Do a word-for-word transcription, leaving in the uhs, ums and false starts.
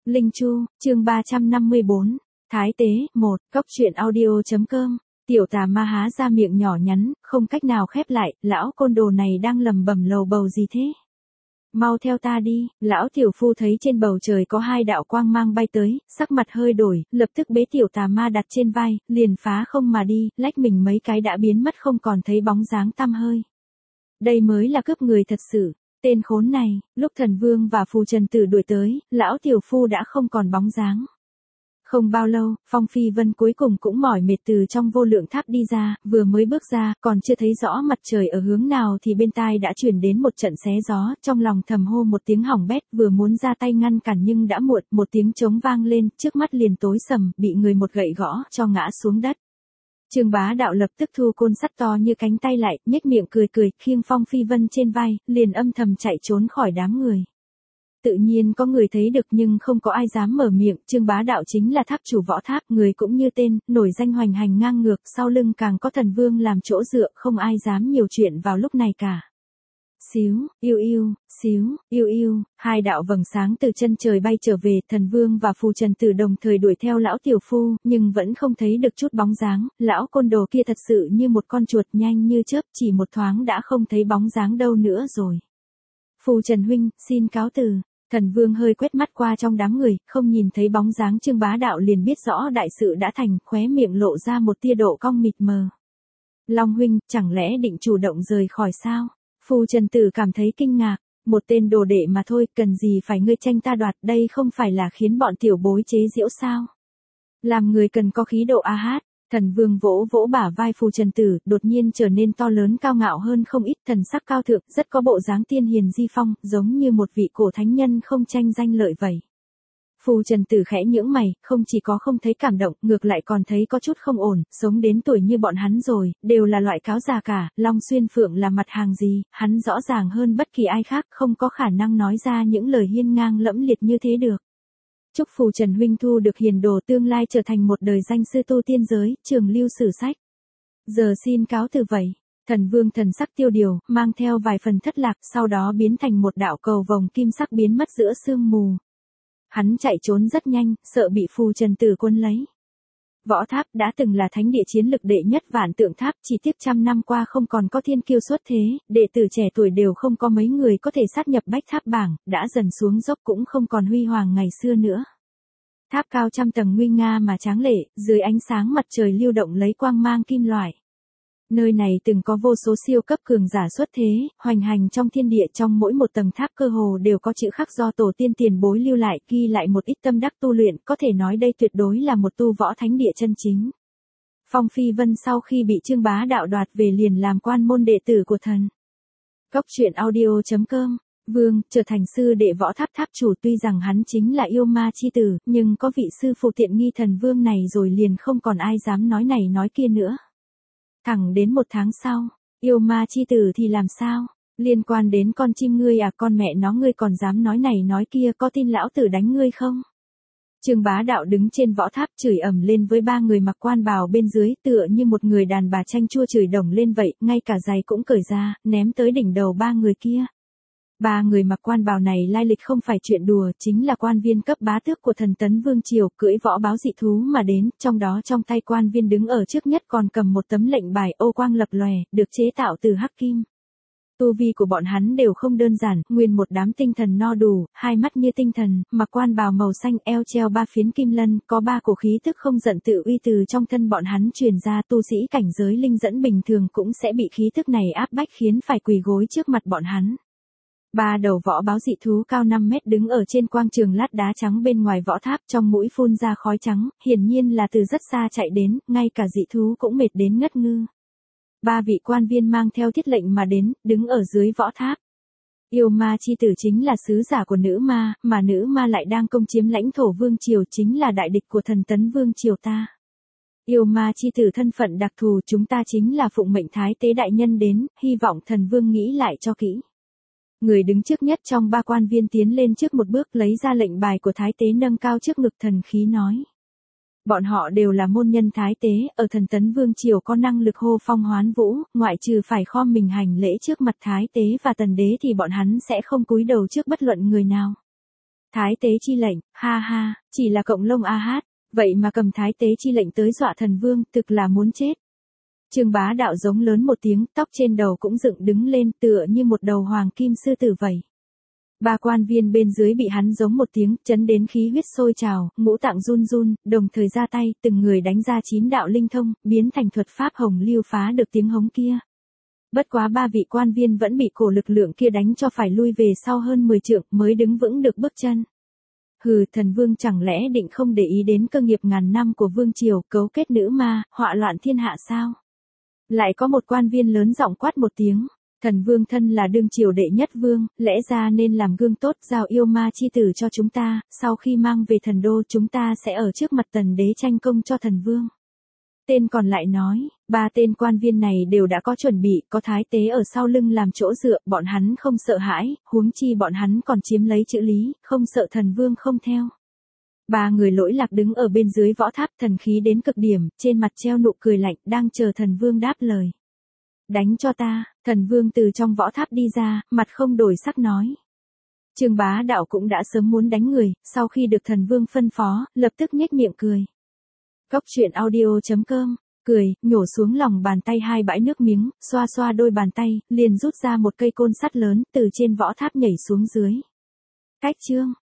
Linh Chu, chương ba trăm năm mươi bốn, Thái Tế, một, Cốc truyện audio.com, tiểu tà ma há ra miệng nhỏ nhắn, không cách nào khép lại, lão côn đồ này đang lầm bầm lầu bầu gì thế? Mau theo ta đi, lão tiểu phu thấy trên bầu trời có hai đạo quang mang bay tới, sắc mặt hơi đổi, lập tức bế tiểu tà ma đặt trên vai, liền phá không mà đi, lách mình mấy cái đã biến mất không còn thấy bóng dáng tăm hơi. Đây mới là cướp người thật sự. Tên khốn này, lúc thần vương và phù trần tử đuổi tới, lão tiểu phu đã không còn bóng dáng. Không bao lâu, Phong Phi Vân cuối cùng cũng mỏi mệt từ trong vô lượng tháp đi ra, vừa mới bước ra, còn chưa thấy rõ mặt trời ở hướng nào thì bên tai đã chuyển đến một trận xé gió, trong lòng thầm hô một tiếng hỏng bét, vừa muốn ra tay ngăn cản nhưng đã muộn, một tiếng trống vang lên, trước mắt liền tối sầm, bị người một gậy gõ, cho ngã xuống đất. Trương Bá Đạo lập tức thu côn sắt to như cánh tay lại, nhếch miệng cười cười, khiêng Phong Phi Vân trên vai, liền âm thầm chạy trốn khỏi đám người. Tự nhiên có người thấy được nhưng không có ai dám mở miệng, Trương Bá Đạo chính là tháp chủ võ tháp, người cũng như tên, nổi danh hoành hành ngang ngược, sau lưng càng có thần vương làm chỗ dựa, không ai dám nhiều chuyện vào lúc này cả. Xíu, yêu yêu, xíu, yêu yêu, hai đạo vầng sáng từ chân trời bay trở về, thần vương và phù trần tử đồng thời đuổi theo lão tiểu phu, nhưng vẫn không thấy được chút bóng dáng, lão côn đồ kia thật sự như một con chuột nhanh như chớp, chỉ một thoáng đã không thấy bóng dáng đâu nữa rồi. Phù Trần huynh, xin cáo từ. Thần vương hơi quét mắt qua trong đám người, không nhìn thấy bóng dáng Trương Bá Đạo liền biết rõ đại sự đã thành, khóe miệng lộ ra một tia độ cong mịt mờ. Long huynh, chẳng lẽ định chủ động rời khỏi sao? Phù Trần Tử cảm thấy kinh ngạc, một tên đồ đệ mà thôi, cần gì phải ngươi tranh ta đoạt, đây không phải là khiến bọn tiểu bối chế giễu sao? Làm người cần có khí độ a hát. Thần vương vỗ vỗ bả vai Phù Trần Tử, đột nhiên trở nên to lớn cao ngạo hơn không ít, thần sắc cao thượng, rất có bộ dáng tiên hiền di phong, giống như một vị cổ thánh nhân không tranh danh lợi vậy. Phù Trần Tử khẽ nhướng mày, không chỉ có không thấy cảm động, ngược lại còn thấy có chút không ổn, sống đến tuổi như bọn hắn rồi, đều là loại cáo già cả, Long Xuyên Phượng là mặt hàng gì, hắn rõ ràng hơn bất kỳ ai khác, không có khả năng nói ra những lời hiên ngang lẫm liệt như thế được. Chúc Phù Trần huynh thu được hiền đồ, tương lai trở thành một đời danh sư tu tiên giới, trường lưu sử sách. Giờ xin cáo từ vậy. Thần vương thần sắc tiêu điều, mang theo vài phần thất lạc, sau đó biến thành một đạo cầu vồng kim sắc biến mất giữa sương mù. Hắn chạy trốn rất nhanh, sợ bị Phù Trần Tử quân lấy. Võ tháp đã từng là thánh địa chiến lực đệ nhất vạn tượng tháp, chỉ tiếc trăm năm qua không còn có thiên kiêu xuất thế, đệ tử trẻ tuổi đều không có mấy người có thể sát nhập bách tháp bảng, đã dần xuống dốc cũng không còn huy hoàng ngày xưa nữa. Tháp cao trăm tầng nguy nga mà tráng lệ, dưới ánh sáng mặt trời lưu động lấy quang mang kim loại. Nơi này từng có vô số siêu cấp cường giả xuất thế, hoành hành trong thiên địa, trong mỗi một tầng tháp cơ hồ đều có chữ khắc do tổ tiên tiền bối lưu lại, ghi lại một ít tâm đắc tu luyện, có thể nói đây tuyệt đối là một tu võ thánh địa chân chính. Phong Phi Vân sau khi bị Trương Bá Đạo đoạt về liền làm quan môn đệ tử của thần. Cốc truyện audio.com, vương, trở thành sư đệ võ tháp tháp chủ, tuy rằng hắn chính là yêu ma chi tử, nhưng có vị sư phụ tiện nghi thần vương này rồi liền không còn ai dám nói này nói kia nữa. Thẳng đến một tháng sau, yêu ma chi tử thì làm sao? Liên quan đến con chim ngươi à, con mẹ nó ngươi còn dám nói này nói kia, có tin lão tử đánh ngươi không? Trương Bá Đạo đứng trên võ tháp chửi ầm lên với ba người mặc quan bào bên dưới, tựa như một người đàn bà chanh chua chửi đồng lên vậy, ngay cả giày cũng cởi ra, ném tới đỉnh đầu ba người kia. Ba người mặc quan bào này lai lịch không phải chuyện đùa, chính là quan viên cấp bá tước của thần tấn vương triều, cưỡi võ báo dị thú mà đến, trong đó trong tay quan viên đứng ở trước nhất còn cầm một tấm lệnh bài ô quang lập lòe, được chế tạo từ hắc kim. Tu vi của bọn hắn đều không đơn giản, nguyên một đám tinh thần no đủ, hai mắt như tinh thần, mặc quan bào màu xanh, eo treo ba phiến kim lân, có ba cổ khí tức không giận tự uy từ trong thân bọn hắn truyền ra, tu sĩ cảnh giới linh dẫn bình thường cũng sẽ bị khí tức này áp bách khiến phải quỳ gối trước mặt bọn hắn. Ba đầu võ báo dị thú cao năm mét đứng ở trên quang trường lát đá trắng bên ngoài võ tháp, trong mũi phun ra khói trắng, hiển nhiên là từ rất xa chạy đến, ngay cả dị thú cũng mệt đến ngất ngư. Ba vị quan viên mang theo thiết lệnh mà đến, đứng ở dưới võ tháp. Yêu ma chi tử chính là sứ giả của nữ ma, mà nữ ma lại đang công chiếm lãnh thổ vương triều, chính là đại địch của thần tấn vương triều ta. Yêu ma chi tử thân phận đặc thù, chúng ta chính là phụng mệnh Thái Tế đại nhân đến, hy vọng thần vương nghĩ lại cho kỹ. Người đứng trước nhất trong ba quan viên tiến lên trước một bước, lấy ra lệnh bài của Thái Tế nâng cao trước ngực, thần khí nói. Bọn họ đều là môn nhân Thái Tế, ở thần tấn vương triều có năng lực hô phong hoán vũ, ngoại trừ phải khom mình hành lễ trước mặt Thái Tế và tần đế thì bọn hắn sẽ không cúi đầu trước bất luận người nào. Thái tế chi lệnh, ha ha, chỉ là cộng lông a hát, vậy mà cầm thái tế chi lệnh tới dọa thần vương, thực là muốn chết. Trương Bá Đạo giống lớn một tiếng, tóc trên đầu cũng dựng đứng lên tựa như một đầu hoàng kim sư tử vậy. Ba quan viên bên dưới bị hắn giống một tiếng, chấn đến khí huyết sôi trào, ngũ tạng run run, đồng thời ra tay, từng người đánh ra chín đạo linh thông, biến thành thuật pháp hồng lưu phá được tiếng hống kia. Bất quá ba vị quan viên vẫn bị cổ lực lượng kia đánh cho phải lui về sau hơn mười trượng mới đứng vững được bước chân. Hừ, thần vương chẳng lẽ định không để ý đến cơ nghiệp ngàn năm của vương triều, cấu kết nữ ma, họa loạn thiên hạ sao? Lại có một quan viên lớn giọng quát một tiếng. Thần vương thân là đương triều đệ nhất vương, lẽ ra nên làm gương tốt giao yêu ma chi tử cho chúng ta, sau khi mang về thần đô chúng ta sẽ ở trước mặt tần đế tranh công cho thần vương. Tên còn lại nói, ba tên quan viên này đều đã có chuẩn bị, có thái tế ở sau lưng làm chỗ dựa, bọn hắn không sợ hãi, huống chi bọn hắn còn chiếm lấy chữ lý, không sợ thần vương không theo. Ba người lỗi lạc đứng ở bên dưới võ tháp thần khí đến cực điểm, trên mặt treo nụ cười lạnh, đang chờ thần vương đáp lời. Đánh cho ta, thần vương từ trong võ tháp đi ra, mặt không đổi sắc nói. Trương Bá Đạo cũng đã sớm muốn đánh người, sau khi được thần vương phân phó, lập tức nhếch miệng cười. Cốc truyện audio chấm com, cười, nhổ xuống lòng bàn tay hai bãi nước miếng, xoa xoa đôi bàn tay, liền rút ra một cây côn sắt lớn, từ trên võ tháp nhảy xuống dưới. Cách chương.